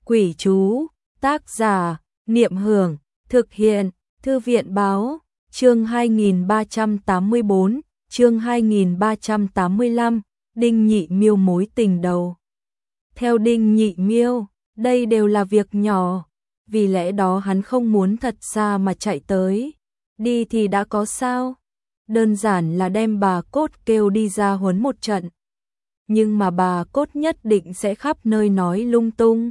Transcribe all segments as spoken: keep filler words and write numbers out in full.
Quỷ chú, tác giả, Niệm Hưởng, thực hiện, Thư viện báo, chương hai nghìn ba trăm tám mươi bốn, chương hai nghìn ba trăm tám mươi lăm, Đinh Nhị Miêu mối tình đầu. Theo Đinh Nhị Miêu, đây đều là việc nhỏ, vì lẽ đó hắn không muốn thật xa mà chạy tới. Đi thì đã có sao? Đơn giản là đem bà Cốt kêu đi ra huấn một trận. Nhưng mà bà Cốt nhất định sẽ khắp nơi nói lung tung.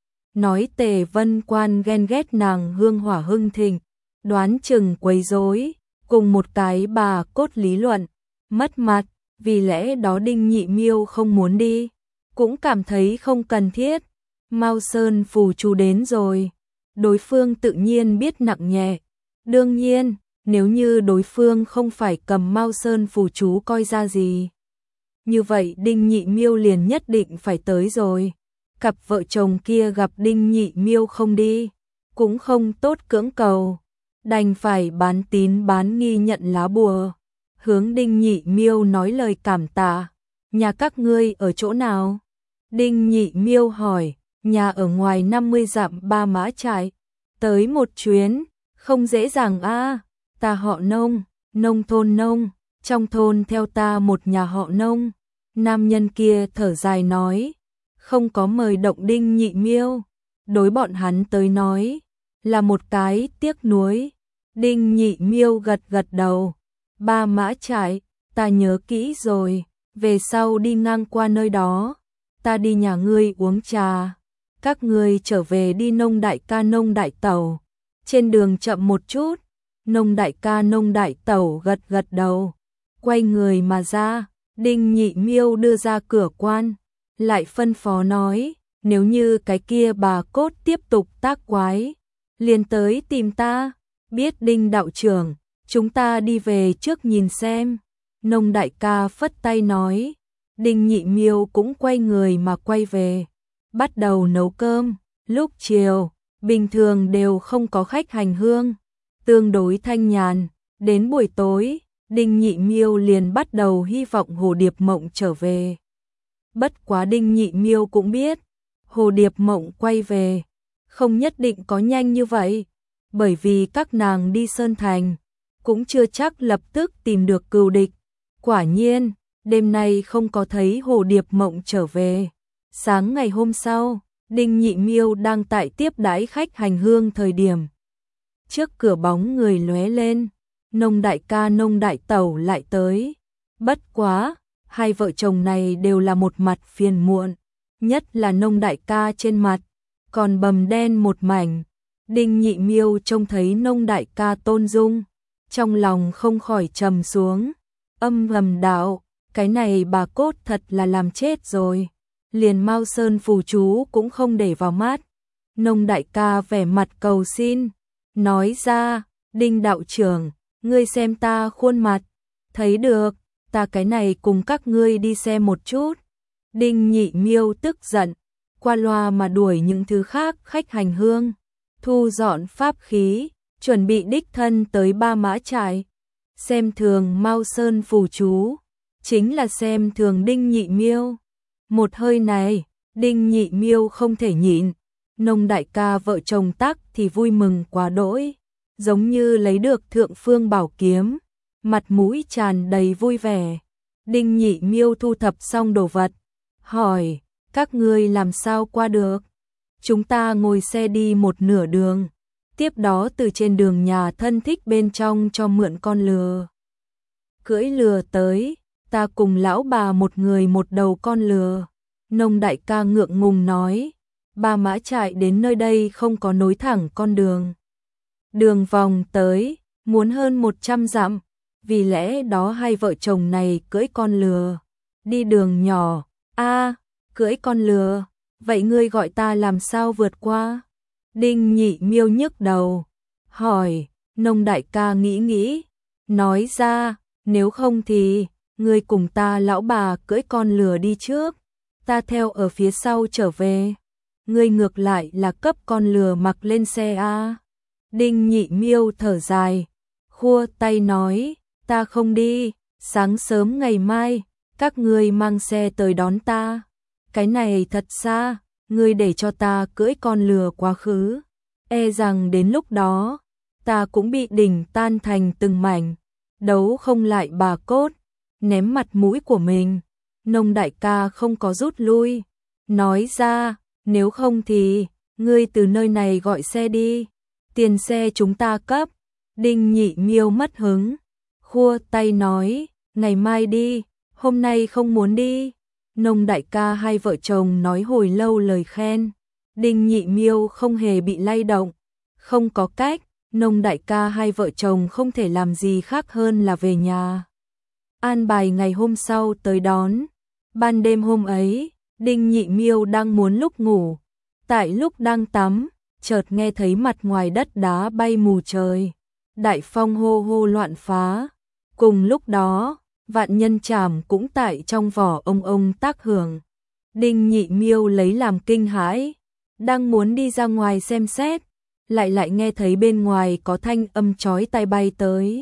Nói Tề Vân Quan ghen ghét nàng hương hỏa hưng thịnh, đoán chừng quấy rối, cùng một cái bà Cốt lý luận, mất mặt, vì lẽ đó Đinh Nhị Miêu không muốn đi, cũng cảm thấy không cần thiết. Mao Sơn phù chú đến rồi, đối phương tự nhiên biết nặng nhẹ. Đương nhiên, nếu như đối phương không phải cầm Mao Sơn phù chú coi ra gì, như vậy Đinh Nhị Miêu liền nhất định phải tới rồi. Cặp vợ chồng kia gặp Đinh Nhị Miêu không đi, cũng không tốt cưỡng cầu, đành phải bán tín bán nghi nhận lá bùa, hướng Đinh Nhị Miêu nói lời cảm tạ. Nhà các ngươi ở chỗ nào? Đinh Nhị Miêu hỏi. Nhà ở ngoài năm mươi dặm Ba Mã Trại. Tới một chuyến, không dễ dàng a. À, ta họ Nông, nông thôn Nông, trong thôn theo ta một nhà họ Nông. Nam nhân kia thở dài nói, không có mời động Đinh Nhị Miêu, đối bọn hắn tới nói là một cái tiếc nuối. Đinh Nhị Miêu gật gật đầu. Ba Mã Trại, ta nhớ kỹ rồi, về sau đi ngang qua nơi đó, ta đi nhà ngươi uống trà. Các ngươi trở về đi Nông đại ca Nông đại tẩu, trên đường chậm một chút. Nông đại ca Nông đại tẩu gật gật đầu, quay người mà ra. Đinh Nhị Miêu đưa ra cửa quan, lại phân phó nói, nếu như cái kia bà Cốt tiếp tục tác quái, liền tới tìm ta. Biết Đinh đạo trưởng, chúng ta đi về trước nhìn xem. Nông đại ca phất tay nói. Đinh Nhị Miêu cũng quay người mà quay về, bắt đầu nấu cơm. Lúc chiều, bình thường đều không có khách hành hương, tương đối thanh nhàn. Đến buổi tối, Đinh Nhị Miêu liền bắt đầu hy vọng Hồ Điệp Mộng trở về. Bất quá Đinh Nhị Miêu cũng biết, Hồ Điệp Mộng quay về không nhất định có nhanh như vậy, bởi vì các nàng đi Sơn Thành cũng chưa chắc lập tức tìm được cừu địch. Quả nhiên, đêm nay không có thấy Hồ Điệp Mộng trở về. Sáng ngày hôm sau, Đinh Nhị Miêu đang tại tiếp đãi khách hành hương thời điểm, trước cửa bóng người lóe lên, Nông đại ca Nông đại tẩu lại tới. Bất quá, hai vợ chồng này đều là một mặt phiền muộn, nhất là Nông đại ca trên mặt còn bầm đen một mảnh. Đinh Nhị Miêu trông thấy Nông đại ca tôn dung, trong lòng không khỏi trầm xuống, âm thầm đạo, cái này bà Cốt thật là làm chết rồi, liền Mao Sơn phù chú cũng không để vào mắt. Nông đại ca vẻ mặt cầu xin, nói ra, Đinh đạo trưởng, ngươi xem ta khuôn mặt, thấy được, ta cái này cùng các ngươi đi xem một chút. Đinh Nhị Miêu tức giận, qua loa mà đuổi những thứ khác khách hành hương, thu dọn pháp khí, chuẩn bị đích thân tới Ba Mã Trại. Xem thường Mao Sơn phù chú, chính là xem thường Đinh Nhị Miêu. Một hơi này, Đinh Nhị Miêu không thể nhịn. Nông đại ca vợ chồng tắc thì vui mừng quá đỗi, giống như lấy được thượng phương bảo kiếm, mặt mũi tràn đầy vui vẻ. Đinh Nhị Miêu thu thập xong đồ vật, hỏi, các ngươi làm sao qua được? Chúng ta ngồi xe đi một nửa đường, tiếp đó từ trên đường nhà thân thích bên trong cho mượn con lừa. Cưỡi lừa tới, ta cùng lão bà một người một đầu con lừa. Nông đại ca ngượng ngùng nói, Ba Mã Trại đến nơi đây không có nối thẳng con đường. Đường vòng tới, muốn hơn một trăm dặm, vì lẽ đó hai vợ chồng này cưỡi con lừa. Đi đường nhỏ, a à, cưỡi con lừa, vậy ngươi gọi ta làm sao vượt qua? Đinh Nhị Miêu nhức đầu, hỏi. Nông đại ca nghĩ nghĩ, nói ra, nếu không thì, ngươi cùng ta lão bà cưỡi con lừa đi trước, ta theo ở phía sau trở về. Ngươi ngược lại là cấp con lừa mặc lên xe a. À. Đinh Nhị Miêu thở dài, khua tay nói, ta không đi, sáng sớm ngày mai, các ngươi mang xe tới đón ta. Cái này thật xa, ngươi để cho ta cưỡi con lừa quá khứ, e rằng đến lúc đó, ta cũng bị đỉnh tan thành từng mảnh, đấu không lại bà cốt, ném mặt mũi của mình. Nông đại ca không có rút lui, nói ra, nếu không thì, ngươi từ nơi này gọi xe đi, tiền xe chúng ta cấp. Đinh Nhị Miêu mất hứng, khua tay nói, ngày mai đi, hôm nay không muốn đi. Nông đại ca hai vợ chồng nói hồi lâu lời khen, Đinh Nhị Miêu không hề bị lay động, không có cách, Nông đại ca hai vợ chồng không thể làm gì khác hơn là về nhà. An bài ngày hôm sau tới đón. Ban đêm hôm ấy, Đinh Nhị Miêu đang muốn lúc ngủ, tại lúc đang tắm, chợt nghe thấy mặt ngoài đất đá bay mù trời, đại phong hô hô loạn phá. Cùng lúc đó, vạn nhân trảm cũng tại trong vỏ ông ông tác hưởng. Đinh Nhị Miêu lấy làm kinh hãi, đang muốn đi ra ngoài xem xét, lại lại nghe thấy bên ngoài có thanh âm chói tai bay tới.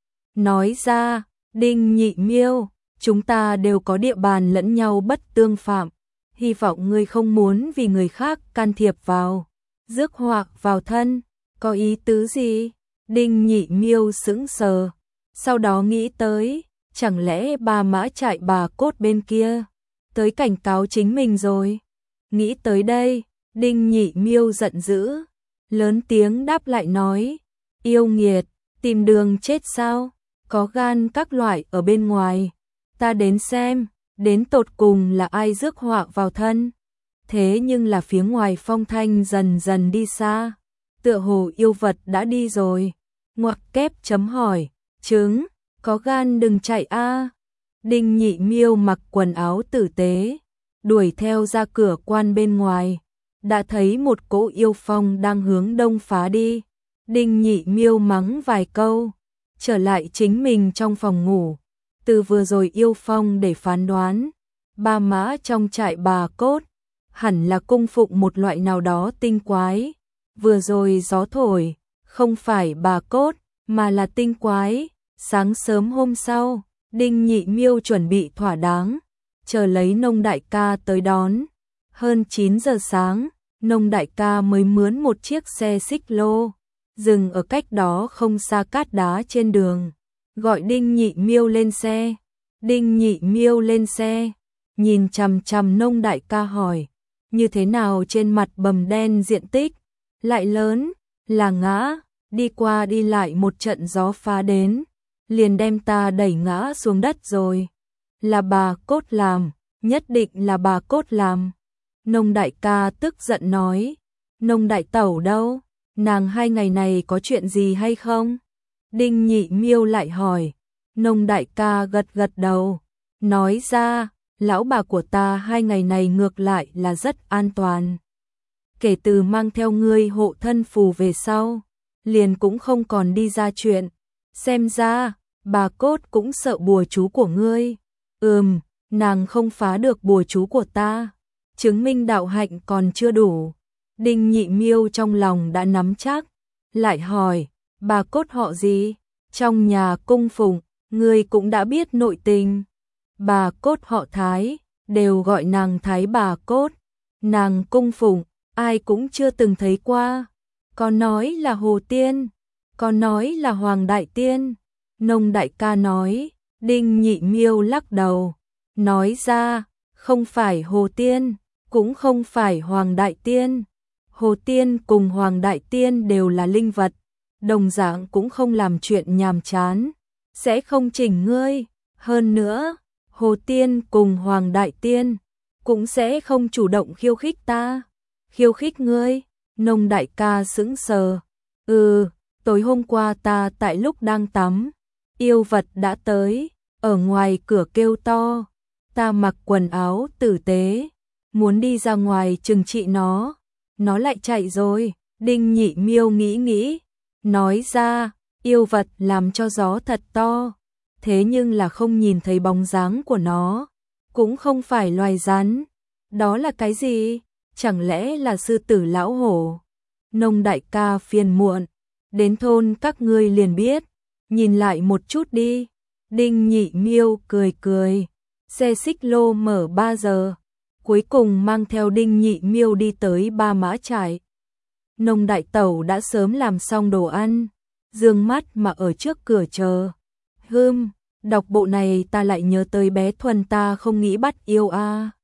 Nói ra, Đinh Nhị Miêu, chúng ta đều có địa bàn lẫn nhau bất tương phạm, hy vọng ngươi không muốn vì người khác can thiệp vào, rước họa vào thân, có ý tứ gì? Đinh Nhị Miêu sững sờ, sau đó nghĩ tới, chẳng lẽ bà mã trại bà cốt bên kia, tới cảnh cáo chính mình rồi. Nghĩ tới đây, Đinh Nhị Miêu giận dữ, lớn tiếng đáp lại nói, yêu nghiệt, tìm đường chết sao, có gan các loại ở bên ngoài, ta đến xem, đến tột cùng là ai rước họa vào thân. Thế nhưng là phía ngoài phong thanh dần dần đi xa, tựa hồ yêu vật đã đi rồi, ngoặc kép chấm hỏi, trứng, có gan đừng chạy a. Đinh Nhị Miêu mặc quần áo tử tế, đuổi theo ra cửa quan bên ngoài, đã thấy một cỗ yêu phong đang hướng đông phá đi. Đinh Nhị Miêu mắng vài câu, trở lại chính mình trong phòng ngủ, từ vừa rồi yêu phong để phán đoán, ba mã trong trại bà cốt, hẳn là cung phụng một loại nào đó tinh quái, vừa rồi gió thổi, không phải bà cốt, mà là tinh quái. Sáng sớm hôm sau, Đinh Nhị Miêu chuẩn bị thỏa đáng, chờ lấy Nông đại ca tới đón. Hơn chín giờ sáng, Nông đại ca mới mướn một chiếc xe xích lô, dừng ở cách đó không xa cát đá trên đường, gọi Đinh Nhị Miêu lên xe. Đinh Nhị Miêu lên xe, nhìn chằm chằm Nông đại ca hỏi, như thế nào trên mặt bầm đen diện tích, lại lớn, là ngã, đi qua đi lại một trận gió phá đến, liền đem ta đẩy ngã xuống đất rồi. Là bà cốt làm, nhất định là bà cốt làm. Nông đại ca tức giận nói, Nông đại tẩu đâu, nàng hai ngày này có chuyện gì hay không? Đinh Nhị Miêu lại hỏi. Nông đại ca gật gật đầu, nói ra, lão bà của ta hai ngày này ngược lại là rất an toàn. Kể từ mang theo ngươi hộ thân phù về sau, liền cũng không còn đi ra chuyện. Xem ra, bà cốt cũng sợ bùa chú của ngươi. Ừm, nàng không phá được bùa chú của ta, chứng minh đạo hạnh còn chưa đủ. Đinh Nhị Miêu trong lòng đã nắm chắc, lại hỏi, bà cốt họ gì? Trong nhà cung phụng, ngươi cũng đã biết nội tình. Bà cốt họ Thái, đều gọi nàng Thái bà cốt. Nàng cung phụng, ai cũng chưa từng thấy qua. Có nói là Hồ Tiên, có nói là Hoàng Đại Tiên. Nông đại ca nói. Đinh Nhị Miêu lắc đầu, nói ra, không phải Hồ Tiên, cũng không phải Hoàng Đại Tiên. Hồ Tiên cùng Hoàng Đại Tiên đều là linh vật, đồng dạng cũng không làm chuyện nhàm chán, sẽ không chỉnh ngươi. Hơn nữa, Hồ Tiên cùng Hoàng Đại Tiên cũng sẽ không chủ động khiêu khích ta. Khiêu khích ngươi? Nông đại ca sững sờ. Ừ, tối hôm qua ta tại lúc đang tắm, yêu vật đã tới, ở ngoài cửa kêu to, ta mặc quần áo tử tế, muốn đi ra ngoài trừng trị nó, nó lại chạy rồi. Đinh Nhị Miêu nghĩ nghĩ, nói ra, yêu vật làm cho gió thật to, thế nhưng là không nhìn thấy bóng dáng của nó, cũng không phải loài rắn, đó là cái gì? Chẳng lẽ là sư tử lão hổ? Nông đại ca phiền muộn, đến thôn các ngươi liền biết, nhìn lại một chút đi. Đinh Nhị Miêu cười cười, xe xích lô mở ba giờ, cuối cùng mang theo Đinh Nhị Miêu đi tới Ba Mã Trại. Nông đại tẩu đã sớm làm xong đồ ăn, dương mắt mà ở trước cửa chờ. Hưm, đọc bộ này ta lại nhớ tới bé Thuần ta không nghĩ bắt yêu a. À.